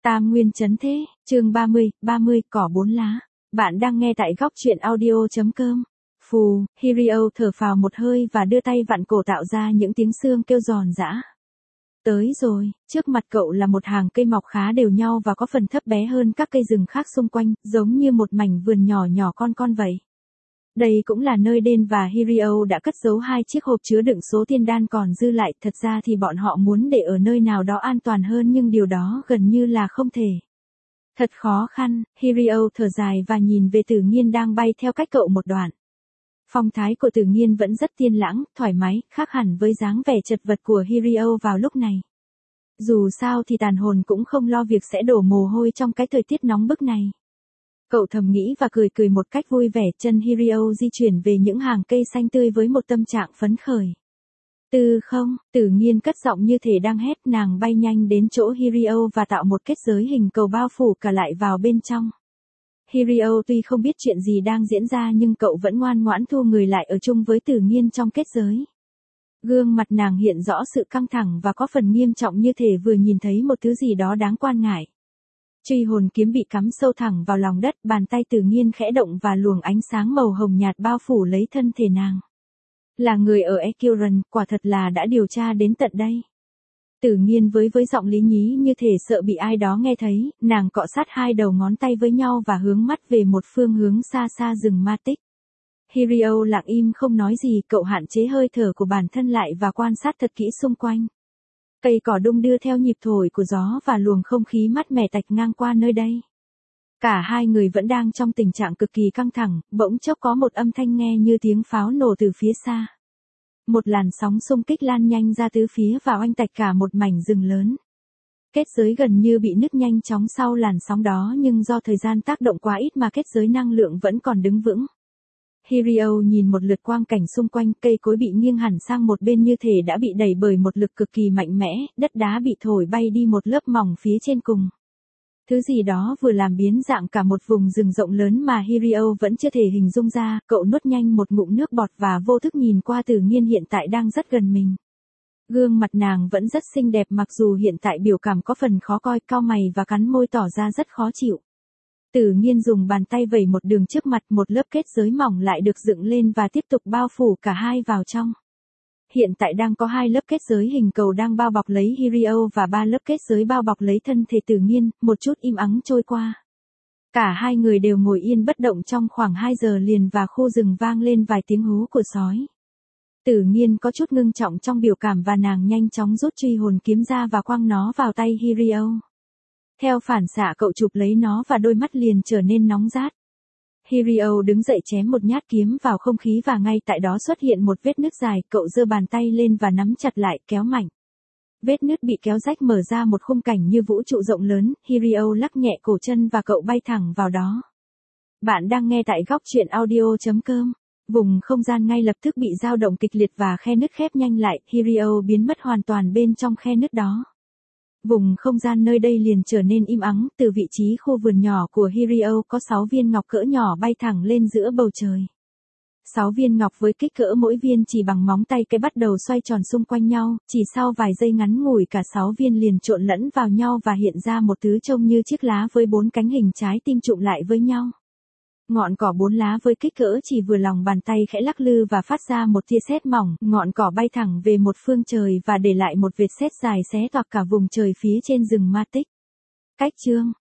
Tam Nguyên Chấn Thế, chương 30, cỏ bốn lá. Bạn đang nghe tại góc truyện audio.com. Phù, Hirio thở phào một hơi và đưa tay vặn cổ tạo ra những tiếng xương kêu giòn giã. Tới rồi, trước mặt cậu là một hàng cây mọc khá đều nhau và có phần thấp bé hơn các cây rừng khác xung quanh, giống như một mảnh vườn nhỏ nhỏ con vậy. Đây cũng là nơi Den và Hirio đã cất giấu hai chiếc hộp chứa đựng số tiên đan còn dư lại, thật ra thì bọn họ muốn để ở nơi nào đó an toàn hơn nhưng điều đó gần như là không thể. Thật khó khăn, Hirio thở dài và nhìn về Tử Nghiên đang bay theo cách cậu một đoạn. Phong thái của Tử Nghiên vẫn rất tiên lãng, thoải mái, khác hẳn với dáng vẻ chật vật của Hirio vào lúc này. Dù sao thì tàn hồn cũng không lo việc sẽ đổ mồ hôi trong cái thời tiết nóng bức này. Cậu thầm nghĩ và cười một cách vui vẻ, chân Hirio di chuyển về những hàng cây xanh tươi với một tâm trạng phấn khởi. Tử Nghiên cất giọng như thể đang hét, nàng bay nhanh đến chỗ Hirio và tạo một kết giới hình cầu bao phủ cả lại vào bên trong. Hirio tuy không biết chuyện gì đang diễn ra nhưng cậu vẫn ngoan ngoãn thu người lại ở chung với Tử Nghiên trong kết giới. Gương mặt nàng hiện rõ sự căng thẳng và có phần nghiêm trọng như thể vừa nhìn thấy một thứ gì đó đáng quan ngại. Truy hồn kiếm bị cắm sâu thẳng vào lòng đất, bàn tay Tử Nghiên khẽ động và luồng ánh sáng màu hồng nhạt bao phủ lấy thân thể nàng. Là người ở Ekiran, quả thật là đã điều tra đến tận đây. Tử Nghiên với giọng lý nhí như thể sợ bị ai đó nghe thấy, nàng cọ sát hai đầu ngón tay với nhau và hướng mắt về một phương hướng xa xa rừng ma tích. Hirio lặng im không nói gì, cậu hạn chế hơi thở của bản thân lại và quan sát thật kỹ xung quanh. Cây cỏ đung đưa theo nhịp thổi của gió và luồng không khí mát mẻ tạch ngang qua nơi đây. Cả hai người vẫn đang trong tình trạng cực kỳ căng thẳng, bỗng chốc có một âm thanh nghe như tiếng pháo nổ từ phía xa. Một làn sóng xung kích lan nhanh ra tứ phía và oanh tạch cả một mảnh rừng lớn. Kết giới gần như bị nứt nhanh chóng sau làn sóng đó nhưng do thời gian tác động quá ít mà kết giới năng lượng vẫn còn đứng vững. Hirio nhìn một lượt quang cảnh xung quanh, cây cối bị nghiêng hẳn sang một bên như thể đã bị đẩy bởi một lực cực kỳ mạnh mẽ, đất đá bị thổi bay đi một lớp mỏng phía trên cùng. Thứ gì đó vừa làm biến dạng cả một vùng rừng rộng lớn mà Hirio vẫn chưa thể hình dung ra, cậu nuốt nhanh một ngụm nước bọt và vô thức nhìn qua Tử Nghiên hiện tại đang rất gần mình. Gương mặt nàng vẫn rất xinh đẹp mặc dù hiện tại biểu cảm có phần khó coi, cau mày và cắn môi tỏ ra rất khó chịu. Tử Nghiên dùng bàn tay vẩy một đường trước mặt, một lớp kết giới mỏng lại được dựng lên và tiếp tục bao phủ cả hai vào trong. Hiện tại đang có hai lớp kết giới hình cầu đang bao bọc lấy Hirio và ba lớp kết giới bao bọc lấy thân thể Tử Nghiên, một chút im ắng trôi qua. Cả hai người đều ngồi yên bất động trong khoảng 2 giờ liền và khu rừng vang lên vài tiếng hú của sói. Tử Nghiên có chút ngưng trọng trong biểu cảm và nàng nhanh chóng rút truy hồn kiếm ra và quăng nó vào tay Hirio. Theo phản xạ cậu chụp lấy nó và đôi mắt liền trở nên nóng rát. Hirio đứng dậy chém một nhát kiếm vào không khí và ngay tại đó xuất hiện một vết nứt dài, cậu giơ bàn tay lên và nắm chặt lại, kéo mạnh. Vết nứt bị kéo rách mở ra một khung cảnh như vũ trụ rộng lớn, Hirio lắc nhẹ cổ chân và cậu bay thẳng vào đó. Bạn đang nghe tại góc truyện audio.com. Vùng không gian ngay lập tức bị dao động kịch liệt và khe nứt khép nhanh lại, Hirio biến mất hoàn toàn bên trong khe nứt đó. Vùng không gian nơi đây liền trở nên im ắng, từ vị trí khu vườn nhỏ của Hirio có 6 viên ngọc cỡ nhỏ bay thẳng lên giữa bầu trời. 6 viên ngọc với kích cỡ mỗi viên chỉ bằng móng tay cái bắt đầu xoay tròn xung quanh nhau, chỉ sau vài giây ngắn ngủi cả 6 viên liền trộn lẫn vào nhau và hiện ra một thứ trông như chiếc lá với 4 cánh hình trái tim chụm lại với nhau. Ngọn cỏ 4 lá với kích cỡ chỉ vừa lòng bàn tay khẽ lắc lư và phát ra một tia sét mỏng, ngọn cỏ bay thẳng về một phương trời và để lại một vệt sét dài xé toạc cả vùng trời phía trên rừng ma tích. Cách chương